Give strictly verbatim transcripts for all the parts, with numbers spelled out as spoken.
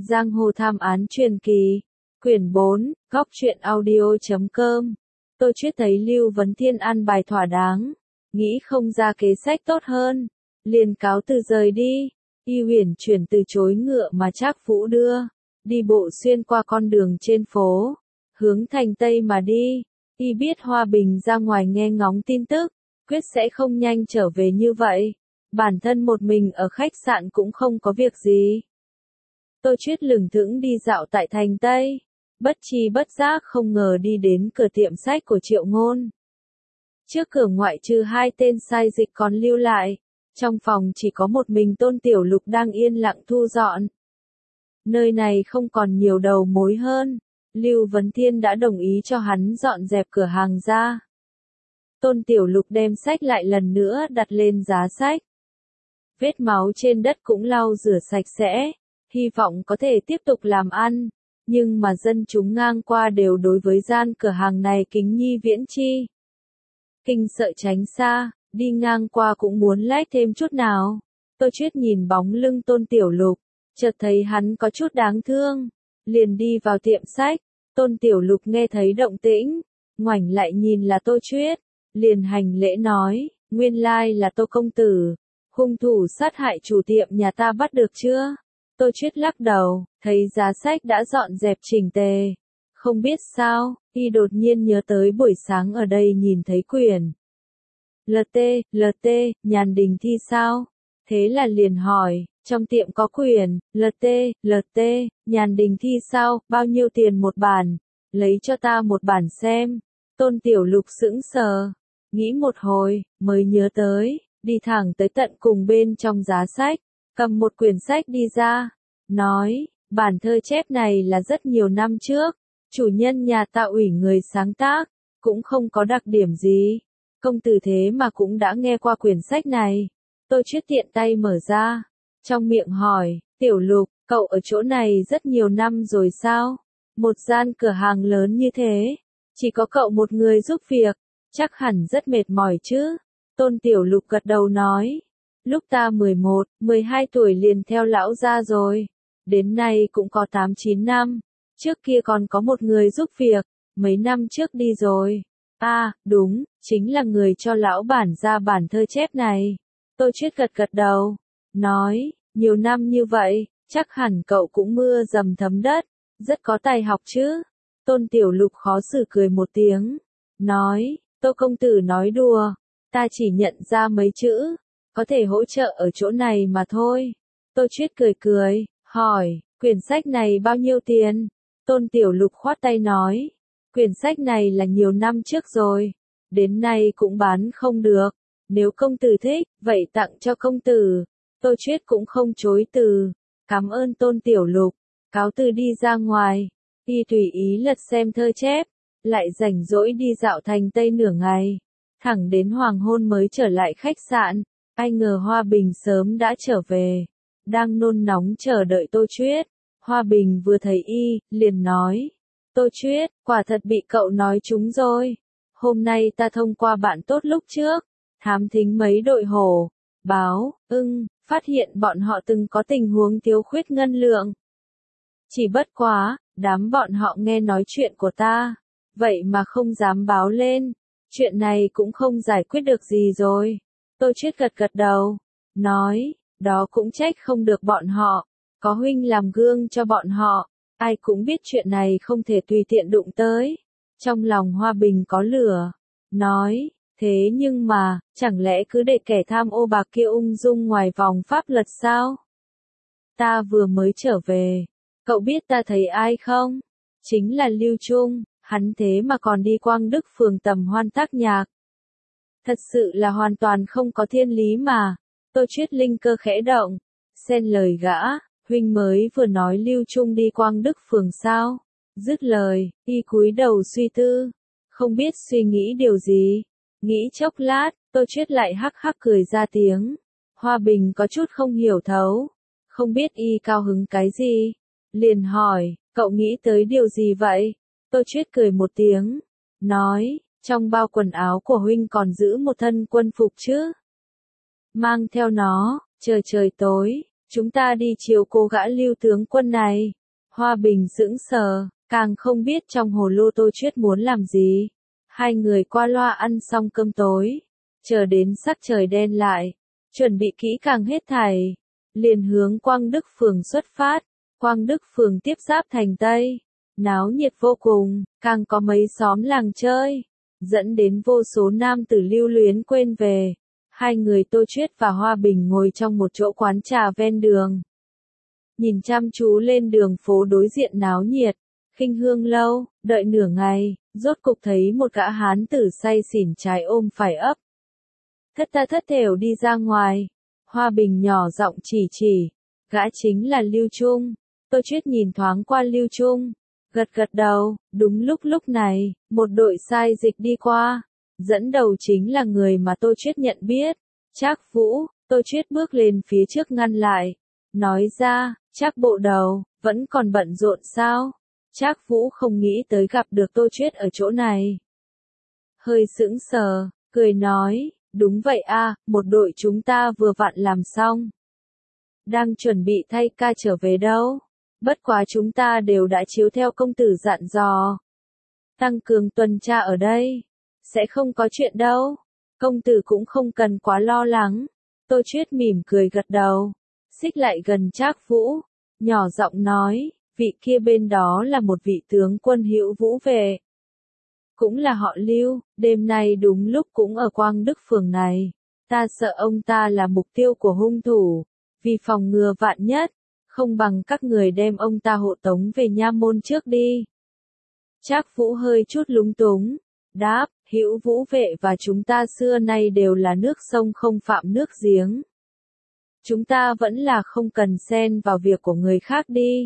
Giang hồ thám án truyền kỳ, quyển bốn, góc truyện audio chấm com. Tôi Chuyết thấy Lưu Vấn Thiên an bài thỏa đáng, nghĩ không ra kế sách tốt hơn, liền cáo từ rời đi. Y Huyền chuyển từ chối ngựa mà Trác Vũ đưa, đi bộ xuyên qua con đường trên phố, hướng thành Tây mà đi. Y biết Hoa Bình ra ngoài nghe ngóng tin tức, quyết sẽ không nhanh trở về như vậy. Bản thân một mình ở khách sạn cũng không có việc gì. Tôi Chuyết lửng thững đi dạo tại thành Tây, bất tri bất giác không ngờ đi đến cửa tiệm sách của Triệu Ngôn. Trước cửa ngoại trừ hai tên sai dịch còn lưu lại, trong phòng chỉ có một mình Tôn Tiểu Lục đang yên lặng thu dọn. Nơi này không còn nhiều đầu mối hơn, Lưu Vấn Thiên đã đồng ý cho hắn dọn dẹp cửa hàng ra. Tôn Tiểu Lục đem sách lại lần nữa đặt lên giá sách. Vết máu trên đất cũng lau rửa sạch sẽ, hy vọng có thể tiếp tục làm ăn, nhưng mà dân chúng ngang qua đều đối với gian cửa hàng này kính nhi viễn chi. Kinh sợ tránh xa, đi ngang qua cũng muốn lách thêm chút nào. Tôi Chuyết nhìn bóng lưng Tôn Tiểu Lục, chợt thấy hắn có chút đáng thương, liền đi vào tiệm sách. Tôn Tiểu Lục nghe thấy động tĩnh, ngoảnh lại nhìn là Tôi Chuyết, liền hành lễ nói, nguyên lai là Tô công tử, hung thủ sát hại chủ tiệm nhà ta bắt được chưa? Tôi Chuyết lắc đầu, thấy giá sách đã dọn dẹp chỉnh tề. Không biết sao, y đột nhiên nhớ tới buổi sáng ở đây nhìn thấy quyển lờ tê, lờ tê, Nhàn Đình Thi sao? Thế là liền hỏi, trong tiệm có quyển lờ tê, lờ tê, Nhàn Đình Thi sao? Bao nhiêu tiền một bản? Lấy cho ta một bản xem. Tôn Tiểu Lục sững sờ, nghĩ một hồi, mới nhớ tới, đi thẳng tới tận cùng bên trong giá sách, cầm một quyển sách đi ra, nói, bản thơ chép này là rất nhiều năm trước, chủ nhân nhà ta ủy người sáng tác, cũng không có đặc điểm gì. Công tử thế mà cũng đã nghe qua quyển sách này. Tôi Chuyết tiện tay mở ra, trong miệng hỏi, Tiểu Lục, cậu ở chỗ này rất nhiều năm rồi sao? Một gian cửa hàng lớn như thế, chỉ có cậu một người giúp việc, chắc hẳn rất mệt mỏi chứ? Tôn Tiểu Lục gật đầu nói, lúc ta mười một, mười hai tuổi liền theo lão ra rồi, đến nay cũng có tám chín năm, trước kia còn có một người giúp việc, mấy năm trước đi rồi. À, đúng, chính là người cho lão bản ra bản thơ chép này. Tôi Chuyết gật gật đầu, nói, nhiều năm như vậy, chắc hẳn cậu cũng mưa dầm thấm đất, rất có tài học chứ? Tôn Tiểu Lục khó xử cười một tiếng, nói, Tô công tử nói đùa, ta chỉ nhận ra mấy chữ, có thể hỗ trợ ở chỗ này mà thôi. Tôi Chuyết cười cười, hỏi, quyển sách này bao nhiêu tiền? Tôn Tiểu Lục khoát tay nói, quyển sách này là nhiều năm trước rồi, đến nay cũng bán không được, nếu công tử thích, vậy tặng cho công tử. Tôi Chuyết cũng không chối từ, cảm ơn Tôn Tiểu Lục, cáo từ đi ra ngoài, y tùy ý lật xem thơ chép, lại rảnh rỗi đi dạo thành Tây nửa ngày, thẳng đến hoàng hôn mới trở lại khách sạn. Ai ngờ Hoa Bình sớm đã trở về, đang nôn nóng chờ đợi Tôi Chuyết. Hoa Bình vừa thấy y, liền nói, Tôi Chuyết, quả thật bị cậu nói trúng rồi. Hôm nay ta thông qua bạn tốt lúc trước, thám thính mấy đội hổ, báo, ưng, phát hiện bọn họ từng có tình huống thiếu khuyết ngân lượng. Chỉ bất quá, đám bọn họ nghe nói chuyện của ta, vậy mà không dám báo lên, chuyện này cũng không giải quyết được gì rồi. Tôi Chuyết gật gật đầu, nói, đó cũng trách không được bọn họ, có huynh làm gương cho bọn họ, ai cũng biết chuyện này không thể tùy tiện đụng tới. Trong lòng Hoa Bình có lửa, nói, thế nhưng mà, chẳng lẽ cứ để kẻ tham ô bạc kia ung dung ngoài vòng pháp luật sao? Ta vừa mới trở về, cậu biết ta thấy ai không? Chính là Lưu Trung, hắn thế mà còn đi Quang Đức phường tầm hoan tác nhạc. Thật sự là hoàn toàn không có thiên lý mà. Tôi Chuyết linh cơ khẽ động, xen lời gã, huynh mới vừa nói Lưu Trung đi Quang Đức phường sao? Dứt lời, y cúi đầu suy tư, không biết suy nghĩ điều gì. Nghĩ chốc lát, Tôi Chuyết lại hắc hắc cười ra tiếng. Hoa Bình có chút không hiểu thấu, không biết y cao hứng cái gì, liền hỏi, cậu nghĩ tới điều gì vậy? Tôi Chuyết cười một tiếng, nói, trong bao quần áo của huynh còn giữ một thân quân phục chứ? Mang theo nó, chờ trời tối, Chúng ta đi chiều cố gã Lưu tướng quân này. Hoa Bình sững sờ, càng không biết trong hồ lô Tô Chuyết muốn làm gì. Hai người qua loa ăn xong cơm tối, chờ đến sắc trời đen lại, chuẩn bị kỹ càng hết thảy, liền hướng Quang Đức phường xuất phát. Quang Đức phường tiếp giáp thành Tây, náo nhiệt vô cùng, càng có mấy xóm làng chơi, dẫn đến vô số nam tử lưu luyến quên về. Hai người Tô Chuyết và Hoa Bình ngồi trong một chỗ quán trà ven đường, nhìn chăm chú lên đường phố đối diện náo nhiệt. Khinh Hương lâu, đợi nửa ngày, rốt cục thấy một gã hán tử say xỉn trái ôm phải ấp. Thất tha thất thểu đi ra ngoài. Hoa Bình nhỏ giọng chỉ chỉ, gã chính là Lưu Trung. Tô Chuyết nhìn thoáng qua Lưu Trung, gật gật đầu. Đúng lúc lúc này, một đội sai dịch đi qua, dẫn đầu chính là người mà Tô Chuyết nhận biết, Trác Vũ. Tô Chuyết bước lên phía trước ngăn lại, nói ra, Trác bộ đầu, vẫn còn bận rộn sao? Trác Vũ không nghĩ tới gặp được Tô Chuyết ở chỗ này. Hơi sững sờ, cười nói, đúng vậy a, một đội chúng ta vừa vặn làm xong. Đang chuẩn bị thay ca trở về đâu. Bất quá chúng ta đều đã chiếu theo công tử dặn dò. Tăng cường tuần tra ở đây. Sẽ không có chuyện đâu. Công tử cũng không cần quá lo lắng. Tô Chuyết mỉm cười gật đầu. Xích lại gần Trác Vũ. Nhỏ giọng nói, vị kia bên đó là một vị tướng quân Hữu Vũ vệ. Cũng là họ Lưu, đêm nay đúng lúc cũng ở Quang Đức phường này. Ta sợ ông ta là mục tiêu của hung thủ. Vì phòng ngừa vạn nhất, không bằng các người đem ông ta hộ tống về nha môn trước đi. Trác Vũ hơi chút lúng túng, đáp, Hữu Vũ vệ và chúng ta xưa nay đều là nước sông không phạm nước giếng. Chúng ta vẫn là không cần xen vào việc của người khác đi.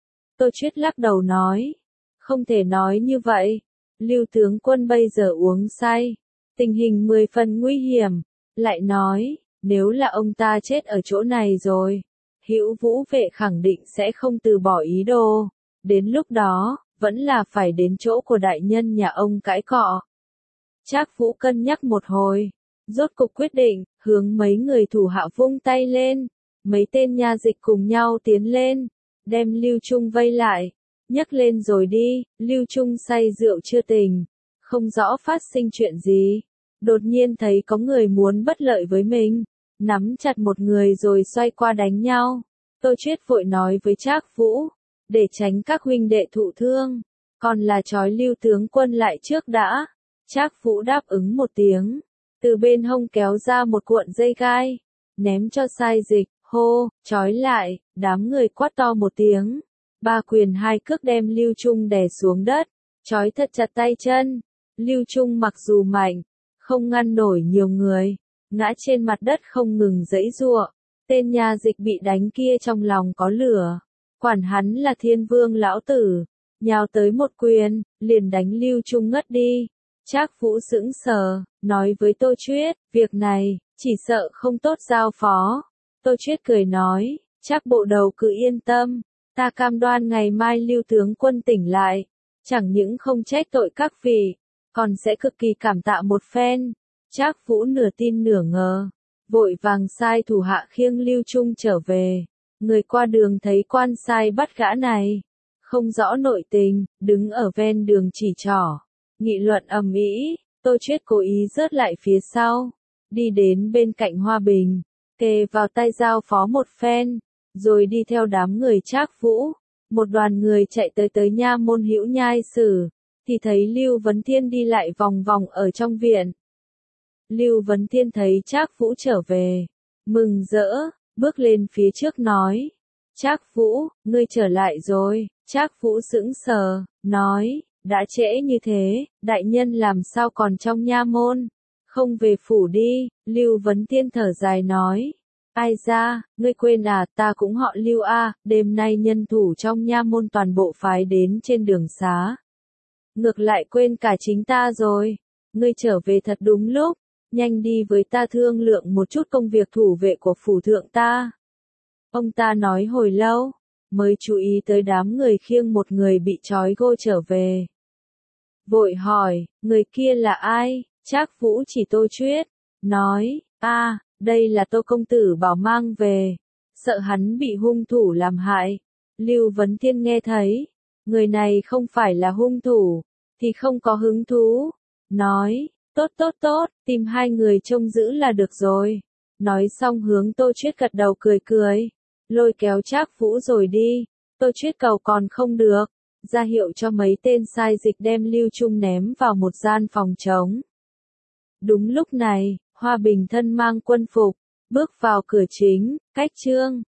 Tô Chuyết lắc đầu nói, không thể nói như vậy. Lưu tướng quân bây giờ uống say, tình hình mười phần nguy hiểm. Lại nói, nếu là ông ta chết ở chỗ này rồi, Hữu Vũ vệ khẳng định sẽ không từ bỏ ý đồ. Đến lúc đó, vẫn là phải đến chỗ của đại nhân nhà ông cãi cọ. Trác Vũ cân nhắc một hồi, rốt cục quyết định, hướng mấy người thủ hạ vung tay lên. Mấy tên nha dịch cùng nhau tiến lên, đem Lưu Trung vây lại. Nhấc lên rồi đi. Lưu Trung say rượu chưa tỉnh, không rõ phát sinh chuyện gì. Đột nhiên thấy có người muốn bất lợi với mình, nắm chặt một người rồi xoay qua đánh nhau. Tô Chuyết vội nói với Trác Vũ, để tránh các huynh đệ thụ thương, còn là trói Lưu tướng quân lại trước đã. Trác Vũ đáp ứng một tiếng, từ bên hông kéo ra một cuộn dây gai, ném cho sai dịch, hô, trói lại. Đám người quát to một tiếng, ba quyền hai cước đem Lưu Trung đè xuống đất, trói thật chặt tay chân. Lưu Trung mặc dù mạnh, không ngăn nổi nhiều người, ngã trên mặt đất không ngừng giãy giụa. Tên nha dịch bị đánh kia trong lòng có lửa, quản hắn là Thiên Vương lão tử, nhào tới một quyền, liền đánh Lưu Trung ngất đi. Trác Vũ sững sờ, nói với Tô Chuyết, việc này, chỉ sợ không tốt giao phó. Tô Chuyết cười nói, Trác bộ đầu cứ yên tâm, ta cam đoan ngày mai Lưu tướng quân tỉnh lại, chẳng những không trách tội các vị, còn sẽ cực kỳ cảm tạ một phen. Trác Vũ nửa tin nửa ngờ, vội vàng sai thủ hạ khiêng Lưu Trung trở về. Người qua đường thấy quan sai bắt gã này, không rõ nội tình, đứng ở ven đường chỉ trỏ, nghị luận ầm ĩ. Tô Chuyết cố ý rớt lại phía sau, đi đến bên cạnh Hoa Bình, kề vào tay giao phó một phen, rồi đi theo đám người Trác Vũ. Một đoàn người chạy tới tới nha môn Hữu Nhai Sử, thì thấy Lưu Vấn Thiên đi lại vòng vòng ở trong viện. Lưu Vấn Thiên thấy Trác Vũ trở về, mừng rỡ, bước lên phía trước nói, Trác Vũ, ngươi trở lại rồi. Trác Vũ sững sờ, nói, đã trễ như thế, đại nhân làm sao còn trong nha môn, không về phủ đi. Lưu Vấn Thiên thở dài nói, ai ra, ngươi quên à, ta cũng họ Lưu a, đêm nay nhân thủ trong nha môn toàn bộ phái đến trên đường xá. Ngược lại quên cả chính ta rồi, ngươi trở về thật đúng lúc, nhanh đi với ta thương lượng một chút công việc thủ vệ của phủ thượng ta. Ông ta nói hồi lâu, mới chú ý tới đám người khiêng một người bị trói gô trở về. Vội hỏi, người kia là ai? Trác Vũ chỉ Tô Chuyết, nói, a, đây là Tô công tử bảo mang về. sợ hắn bị hung thủ làm hại. Lưu Vấn Thiên nghe thấy, người này không phải là hung thủ, thì không có hứng thú. Nói, tốt tốt tốt, tìm hai người trông giữ là được rồi. Nói xong hướng Tô Chuyết gật đầu cười cười, lôi kéo Trác Vũ rồi đi. Tô Chuyết cầu còn không được, ra hiệu cho mấy tên sai dịch đem Lưu Trung ném vào một gian phòng trống. Đúng lúc này, Hoa Bình thân mang quân phục, bước vào cửa chính, cách Trương